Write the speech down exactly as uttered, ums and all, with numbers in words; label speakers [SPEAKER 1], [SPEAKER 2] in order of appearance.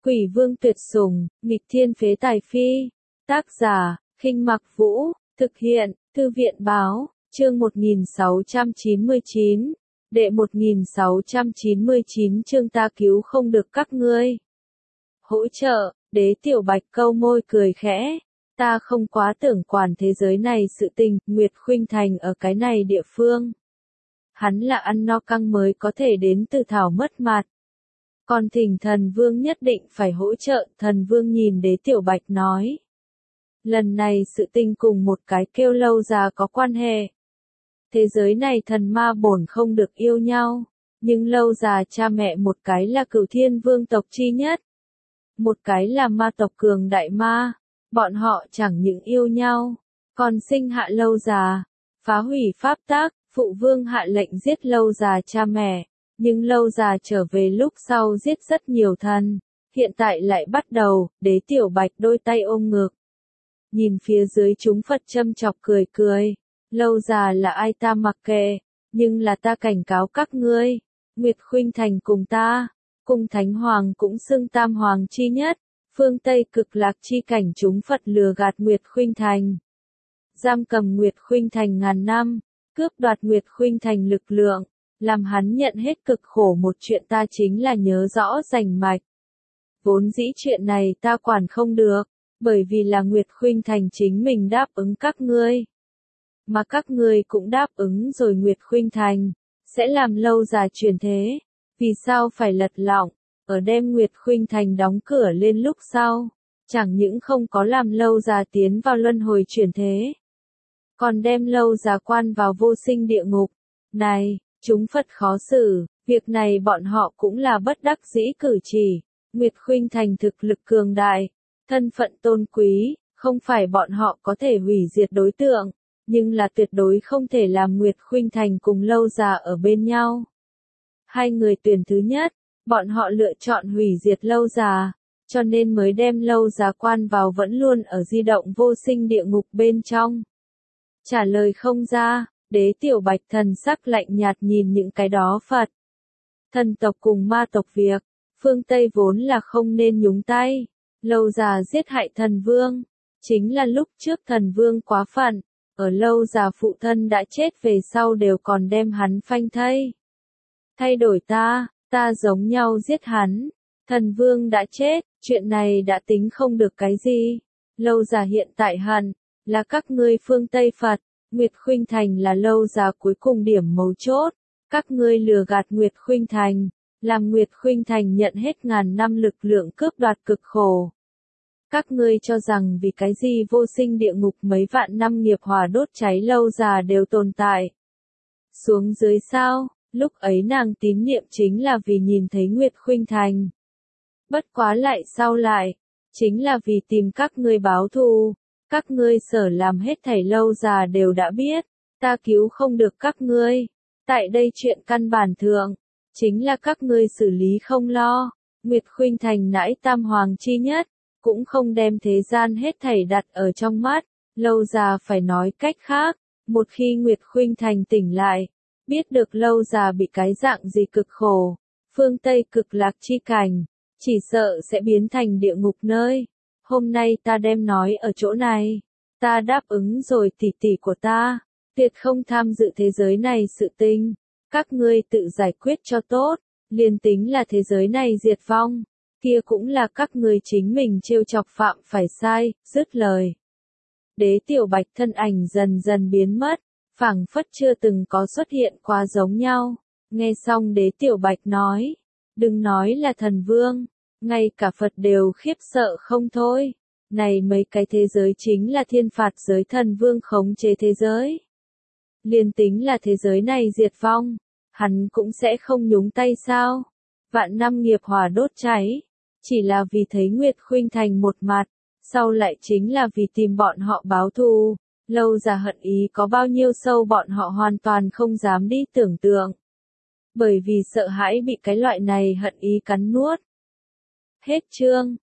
[SPEAKER 1] Quỷ vương tuyệt sủng, nghịch thiên phế tài phi. Tác giả, Khinh Mặc Vũ, thực hiện, Thư viện Báo, chương một nghìn sáu trăm chín mươi chín, đệ một nghìn sáu trăm chín mươi chín chương ta cứu không được các ngươi. Hỗ trợ, Đế Tiểu Bạch câu môi cười khẽ, ta không quá tưởng quản thế giới này sự tình, Nguyệt Khuynh Thành ở cái này địa phương. Hắn là ăn no căng mới có thể đến từ thảo mất mặt. Còn thỉnh thần vương nhất định phải hỗ trợ, thần vương nhìn Đế Tiểu Bạch nói. Lần này sự tình cùng một cái kêu lâu già có quan hệ. Thế giới này thần ma bổn không được yêu nhau, nhưng lâu già cha mẹ một cái là Cửu Thiên Vương tộc chi nhất. Một cái là ma tộc cường đại ma, bọn họ chẳng những yêu nhau, còn sinh hạ lâu già, phá hủy pháp tác, phụ vương hạ lệnh giết lâu già cha mẹ. Nhưng lâu già trở về lúc sau giết rất nhiều thần, hiện tại lại bắt đầu, Đế Tiểu Bạch đôi tay ôm ngực. Nhìn phía dưới chúng Phật châm chọc cười cười, lâu già là ai ta mặc kệ, nhưng là ta cảnh cáo các ngươi, Nguyệt Khuynh Thành cùng ta, cùng Thánh Hoàng cũng xưng Tam Hoàng chi nhất, phương Tây cực lạc chi cảnh chúng Phật lừa gạt Nguyệt Khuynh Thành. Giam cầm Nguyệt Khuynh Thành ngàn năm, cướp đoạt Nguyệt Khuynh Thành lực lượng. Làm hắn nhận hết cực khổ một chuyện ta chính là nhớ rõ rành mạch. Vốn dĩ chuyện này ta quản không được, bởi vì là Nguyệt Khuynh Thành chính mình đáp ứng các ngươi. Mà các ngươi cũng đáp ứng rồi Nguyệt Khuynh Thành, sẽ làm lâu già truyền thế. Vì sao phải lật lọng, ở đêm Nguyệt Khuynh Thành đóng cửa lên lúc sau, chẳng những không có làm lâu già tiến vào luân hồi truyền thế. Còn đem lâu già quan vào vô sinh địa ngục. Này! Chúng Phật khó xử, việc này bọn họ cũng là bất đắc dĩ cử chỉ. Nguyệt Khuynh Thành thực lực cường đại, thân phận tôn quý, không phải bọn họ có thể hủy diệt đối tượng, nhưng là tuyệt đối không thể làm Nguyệt Khuynh Thành cùng lâu già ở bên nhau. Hai người tuyển thứ nhất, bọn họ lựa chọn hủy diệt lâu già, cho nên mới đem lâu già quan vào vẫn luôn ở di động vô sinh địa ngục bên trong. Trả lời không ra. Đế Tiểu Bạch thần sắc lạnh nhạt nhìn những cái đó Phật. Thần tộc cùng ma tộc việc, phương Tây vốn là không nên nhúng tay, lâu già giết hại thần vương, chính là lúc trước thần vương quá phận, ở lâu già phụ thân đã chết về sau đều còn đem hắn phanh thây. Thay đổi ta, ta giống nhau giết hắn, thần vương đã chết, chuyện này đã tính không được cái gì, lâu già hiện tại hận, là các ngươi phương Tây Phật. Nguyệt Khuynh Thành là lâu già cuối cùng điểm mấu chốt, các ngươi lừa gạt Nguyệt Khuynh Thành, làm Nguyệt Khuynh Thành nhận hết ngàn năm lực lượng cướp đoạt cực khổ. Các ngươi cho rằng vì cái gì vô sinh địa ngục mấy vạn năm nghiệp hỏa đốt cháy lâu già đều tồn tại. Xuống dưới sao, lúc ấy nàng tín niệm chính là vì nhìn thấy Nguyệt Khuynh Thành. Bất quá lại sau lại, chính là vì tìm các ngươi báo thù. Các ngươi sở làm hết thảy lâu già đều đã biết, ta cứu không được các ngươi. Tại đây chuyện căn bản thượng, chính là các ngươi xử lý không lo. Nguyệt Khuynh Thành nãi Tam Hoàng chi nhất, cũng không đem thế gian hết thảy đặt ở trong mắt. Lâu già phải nói cách khác, một khi Nguyệt Khuynh Thành tỉnh lại, biết được lâu già bị cái dạng gì cực khổ, phương Tây cực lạc chi cảnh, chỉ sợ sẽ biến thành địa ngục nơi. Hôm nay ta đem nói ở chỗ này, ta đáp ứng rồi tỷ tỷ của ta, tuyệt không tham dự thế giới này sự tình, các ngươi tự giải quyết cho tốt, liền tính là thế giới này diệt vong, kia cũng là các ngươi chính mình trêu chọc phạm phải sai, dứt lời. Đế Tiểu Bạch thân ảnh dần dần biến mất, phảng phất chưa từng có xuất hiện qua giống nhau, nghe xong Đế Tiểu Bạch nói, đừng nói là thần vương. Ngay cả Phật đều khiếp sợ không thôi. Này mấy cái thế giới chính là thiên phạt giới thần vương khống chế thế giới. Liên tính là thế giới này diệt vong, hắn cũng sẽ không nhúng tay sao. Vạn năm nghiệp hỏa đốt cháy, chỉ là vì thấy Nguyệt Khuynh Thành một mặt, sau lại chính là vì tìm bọn họ báo thù. Lâu già hận ý có bao nhiêu sâu bọn họ hoàn toàn không dám đi tưởng tượng. Bởi vì sợ hãi bị cái loại này hận ý cắn nuốt. Hết chương.